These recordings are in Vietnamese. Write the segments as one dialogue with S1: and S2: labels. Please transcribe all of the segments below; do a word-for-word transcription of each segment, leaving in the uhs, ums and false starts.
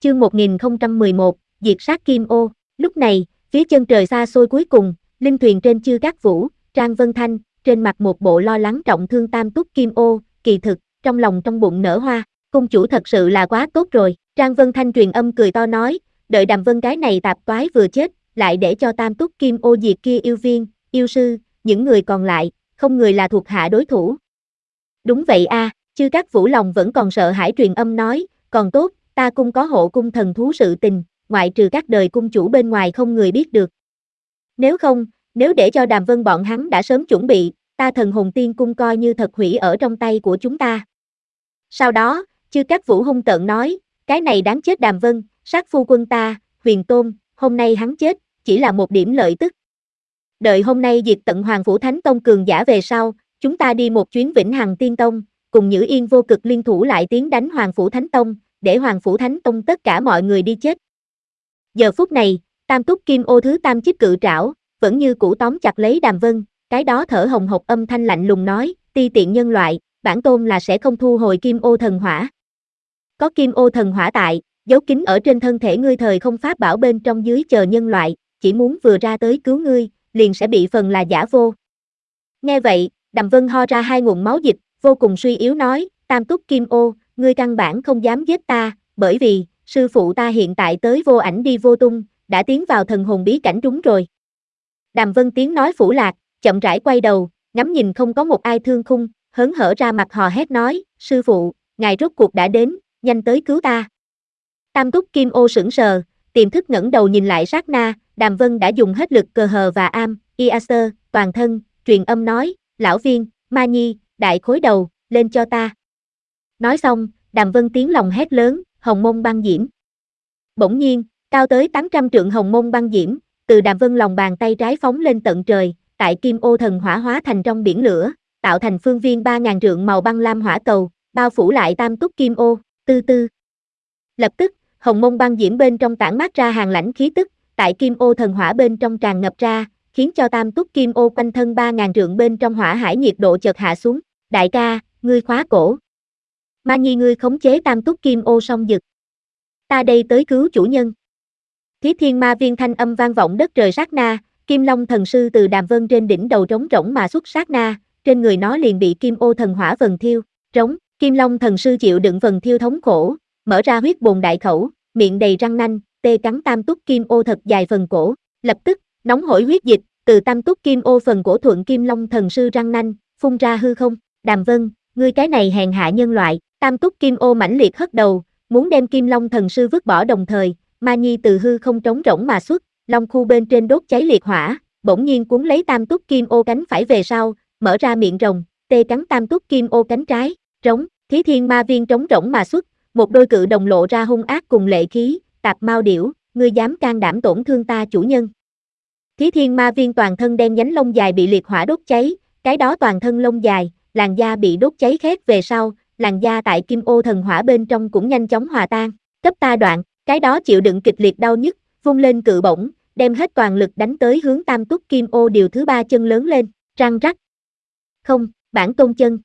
S1: Chương một nghìn không trăm mười một, diệt sát Kim Ô. Lúc này, phía chân trời xa xôi cuối cùng, linh thuyền trên Chư Cát Vũ, Trang Vân Thanh, trên mặt một bộ lo lắng trọng thương Tam Túc Kim Ô, kỳ thực, trong lòng trong bụng nở hoa, cung chủ thật sự là quá tốt rồi. Trang Vân Thanh truyền âm cười to nói, đợi Đàm Vân cái này tạp toái vừa chết, lại để cho Tam Túc Kim Ô diệt kia yêu viên, yêu sư, những người còn lại, không người là thuộc hạ đối thủ. Đúng vậy a, à, Chư Cát Vũ lòng vẫn còn sợ hãi truyền âm nói, còn tốt, ta cung có hộ cung thần thú sự tình, ngoại trừ các đời cung chủ bên ngoài không người biết được. Nếu không, nếu để cho Đàm Vân bọn hắn đã sớm chuẩn bị, ta Thần Hồn Tiên cung coi như thật hủy ở trong tay của chúng ta. Sau đó, Chư Cát Vũ hung tợn nói, cái này đáng chết Đàm Vân, sát phu quân ta, Huyền Tôn, hôm nay hắn chết, chỉ là một điểm lợi tức. Đợi hôm nay diệt tận Hoàng Phủ Thánh Tông cường giả về sau, chúng ta đi một chuyến Vĩnh Hằng Tiên Tông, cùng Nhữ Yên Vô Cực liên thủ lại tiến đánh Hoàng Phủ Thánh Tông, để Hoàng Phủ Thánh Tông tất cả mọi người đi chết. Giờ phút này, Tam Túc Kim Ô thứ tam chiếc cự trảo, vẫn như cũ tóm chặt lấy Đàm Vân, cái đó thở hồng hộc âm thanh lạnh lùng nói, ti tiện nhân loại, bản tôn là sẽ không thu hồi Kim Ô thần hỏa. Có Kim Ô thần hỏa tại, giấu kín ở trên thân thể ngươi thời không pháp bảo bên trong dưới chờ nhân loại, chỉ muốn vừa ra tới cứu ngươi, liền sẽ bị phần là giả vô. Nghe vậy, Đàm Vân ho ra hai nguồn máu dịch, vô cùng suy yếu nói, Tam Túc Kim Ô, ngươi căn bản không dám giết ta, bởi vì, sư phụ ta hiện tại tới vô ảnh đi vô tung, đã tiến vào thần hồn bí cảnh đúng rồi. Đàm Vân tiếng nói phủ lạc, chậm rãi quay đầu, ngắm nhìn không có một ai thương khung, hớn hở ra mặt hò hét nói, sư phụ, ngài rốt cuộc đã đến, nhanh tới cứu ta. Tam Túc Kim Ô sững sờ, tiềm thức ngẩng đầu nhìn lại sát na, Đàm Vân đã dùng hết lực cờ hờ và am, Iaser, toàn thân, truyền âm nói, lão viên, ma nhi, đại khối đầu, lên cho ta. Nói xong, Đàm Vân tiếng lòng hét lớn, hồng mông băng diễm. Bỗng nhiên, cao tới tám trăm trượng hồng mông băng diễm, từ Đàm Vân lòng bàn tay trái phóng lên tận trời, tại Kim Ô thần hỏa hóa thành trong biển lửa, tạo thành phương viên ba ngàn trượng màu băng lam hỏa cầu, bao phủ lại Tam Túc Kim Ô, tư tư. Lập tức, hồng mông băng diễm bên trong tản mát ra hàng lãnh khí tức, tại Kim Ô thần hỏa bên trong tràn ngập ra, khiến cho Tam Túc Kim Ô quanh thân ba ngàn trượng bên trong hỏa hải nhiệt độ chợt hạ xuống. Đại ca, ngươi khóa cổ. Ma nhi ngươi khống chế Tam Túc Kim Ô song dực. Ta đây tới cứu chủ nhân. Thí thiên ma viên thanh âm vang vọng đất trời sát na, Kim Long thần sư từ Đàm Vân trên đỉnh đầu trống rỗng mà xuất sát na, trên người nó liền bị Kim Ô thần hỏa vần thiêu, trống, Kim Long thần sư chịu đựng vần thiêu thống khổ, mở ra huyết bồn đại khẩu, miệng đầy răng nanh, tê cắn Tam Túc Kim Ô thật dài phần cổ, lập tức, nóng hổi huyết dịch, từ Tam Túc Kim Ô phần cổ thuận Kim Long thần sư răng nanh, phun ra hư không, Đàm Vân, ngươi cái này hèn hạ nhân loại, Tam Túc Kim Ô mãnh liệt hất đầu, muốn đem Kim Long thần sư vứt bỏ đồng thời, ma nhi từ hư không trống rỗng mà xuất, long khu bên trên đốt cháy liệt hỏa, bỗng nhiên cuốn lấy Tam Túc Kim Ô cánh phải về sau, mở ra miệng rồng, tê cắn Tam Túc Kim Ô cánh trái, trống, thí thiên ma viên trống rỗng mà xuất, một đôi cự đồng lộ ra hung ác cùng lệ khí, tạp mau điểu, ngươi dám can đảm tổn thương ta chủ nhân. Thí thiên ma viên toàn thân đen nhánh lông dài bị liệt hỏa đốt cháy, cái đó toàn thân lông dài, làn da bị đốt cháy khét về sau, làn da tại Kim Ô thần hỏa bên trong cũng nhanh chóng hòa tan, cấp ta đoạn, cái đó chịu đựng kịch liệt đau nhức, vung lên cự bổng, đem hết toàn lực đánh tới hướng Tam Túc Kim Ô điều thứ ba chân lớn lên, răng rắc. Không, bản tôn chân.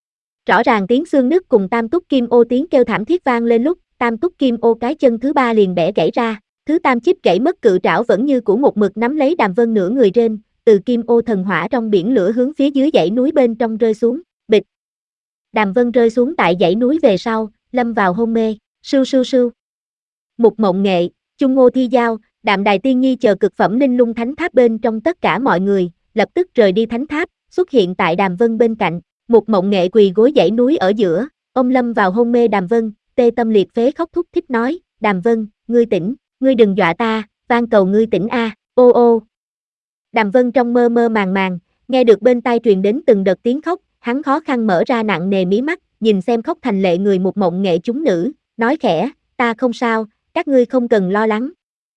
S1: Rõ ràng tiếng xương nứt cùng Tam Túc Kim Ô tiếng kêu thảm thiết vang lên lúc, Tam Túc Kim Ô cái chân thứ ba liền bẻ gãy ra, thứ tam chip gãy mất cự trảo vẫn như cũ một mực nắm lấy Đàm Vân nửa người trên, từ Kim Ô thần hỏa trong biển lửa hướng phía dưới dãy núi bên trong rơi xuống, bịch. Đàm Vân rơi xuống tại dãy núi về sau, lâm vào hôn mê, sưu sưu sưu. Mục Mộng Nghệ, Chung Ngô Thi Giao, Đạm Đài Tiên Nhi chờ cực phẩm Ninh Lung Thánh Tháp bên trong tất cả mọi người, lập tức rời đi thánh tháp, xuất hiện tại Đàm Vân bên cạnh. Mục Mộng Nghệ quỳ gối dãy núi ở giữa, ông lâm vào hôn mê Đàm Vân, tê tâm liệt phế khóc thúc thích nói, Đàm Vân, ngươi tỉnh, ngươi đừng dọa ta, van cầu ngươi tỉnh a, ô ô. Đàm Vân trong mơ mơ màng màng, nghe được bên tai truyền đến từng đợt tiếng khóc, hắn khó khăn mở ra nặng nề mí mắt, nhìn xem khóc thành lệ người Mục Mộng Nghệ chúng nữ, nói khẽ, ta không sao, các ngươi không cần lo lắng.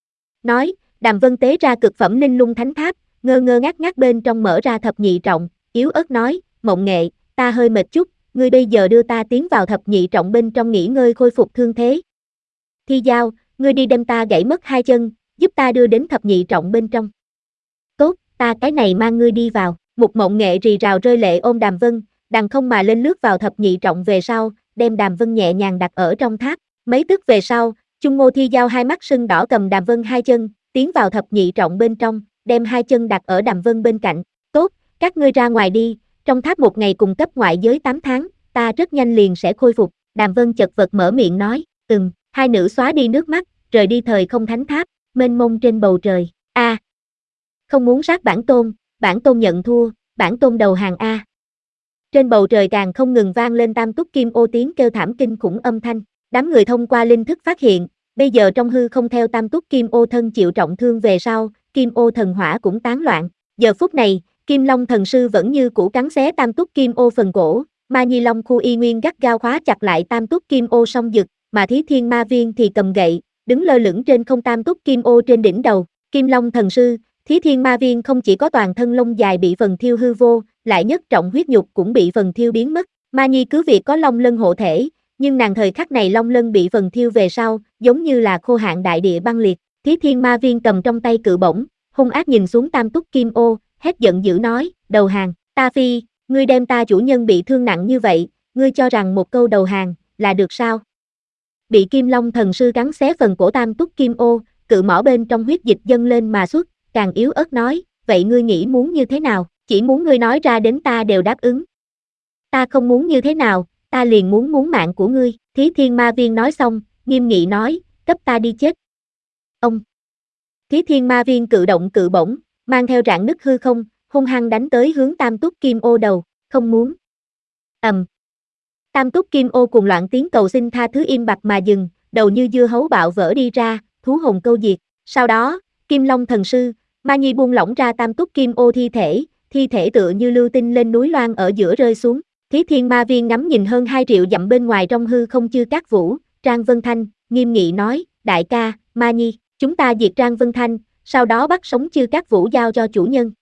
S1: Nói, Đàm Vân tế ra cực phẩm Ninh Lung Thánh Tháp, ngơ ngơ ngác ngác bên trong mở ra thập nhị trọng, yếu ớt nói, Mộng Nghệ, ta hơi mệt chút, ngươi bây giờ đưa ta tiến vào thập nhị trọng bên trong nghỉ ngơi khôi phục thương thế. Thi Giao, ngươi đi đem ta gãy mất hai chân, giúp ta đưa đến thập nhị trọng bên trong. Tốt, ta cái này mang ngươi đi vào. Mục Mộng Nghệ rì rào rơi lệ ôm Đàm Vân, đằng không mà lên lướt vào thập nhị trọng về sau, đem Đàm Vân nhẹ nhàng đặt ở trong tháp. Mấy tức về sau, Chung Ngô Thi Giao hai mắt sưng đỏ cầm Đàm Vân hai chân, tiến vào thập nhị trọng bên trong, đem hai chân đặt ở Đàm Vân bên cạnh. Tốt, các ngươi ra ngoài đi, trong tháp một ngày cung cấp ngoại giới tám tháng, ta rất nhanh liền sẽ khôi phục. Đàm Vân chật vật mở miệng nói, ừm, hai nữ xóa đi nước mắt, rời đi thời không thánh tháp, mênh mông trên bầu trời. A, à, không muốn sát bản tôn, bản tôn nhận thua, bản tôn đầu hàng A. Trên bầu trời càng không ngừng vang lên tam túc kim ô tiếng kêu thảm kinh khủng âm thanh. Đám người thông qua linh thức phát hiện, bây giờ trong hư không theo tam túc kim ô thân chịu trọng thương về sau, kim ô thần hỏa cũng tán loạn. Giờ phút này, Kim Long thần sư vẫn như cũ cắn xé tam túc kim ô phần cổ, Ma Nhi Long khu y nguyên gắt gao khóa chặt lại tam túc kim ô song dực, mà Thí Thiên Ma Viên thì cầm gậy, đứng lơ lửng trên không tam túc kim ô trên đỉnh đầu. Kim Long thần sư, Thí Thiên Ma Viên không chỉ có toàn thân lông dài bị phần thiêu hư vô, lại nhất trọng huyết nhục cũng bị phần thiêu biến mất. Ma Nhi cứ việc có long lân hộ thể, nhưng nàng thời khắc này long lân bị phần thiêu về sau, giống như là khô hạn đại địa băng liệt. Thí Thiên Ma Viên cầm trong tay cự bổng, hung ác nhìn xuống tam túc kim ô, hét giận dữ nói, đầu hàng, ta phi, ngươi đem ta chủ nhân bị thương nặng như vậy, ngươi cho rằng một câu đầu hàng, là được sao? Bị Kim Long thần sư cắn xé phần cổ tam túc kim ô, cự mỏ bên trong huyết dịch dâng lên mà xuất, càng yếu ớt nói, vậy ngươi nghĩ muốn như thế nào, chỉ muốn ngươi nói ra đến ta đều đáp ứng. Ta không muốn như thế nào, ta liền muốn muốn mạng của ngươi. Thí Thiên Ma Viên nói xong, nghiêm nghị nói, cấp ta đi chết. Ông! Thí Thiên Ma Viên cự động cự bổng, mang theo rạn nứt hư không, hung hăng đánh tới hướng tam túc kim ô đầu, không muốn. ầm, um. Tam túc kim ô cùng loạn tiếng cầu xin tha thứ im bặt mà dừng, đầu như dưa hấu bạo vỡ đi ra, thú hồn câu diệt. Sau đó, Kim Long thần sư, Ma Nhi buông lỏng ra tam túc kim ô thi thể, thi thể tựa như lưu tinh lên núi loan ở giữa rơi xuống. Thí Thiên Ma Viên ngắm nhìn hơn hai triệu dặm bên ngoài trong hư không Chư Cát Vũ, Trang Vân Thanh, nghiêm nghị nói, đại ca, Ma Nhi, chúng ta diệt Trang Vân Thanh, sau đó bắt sống Chư Cát Vũ giao cho chủ nhân.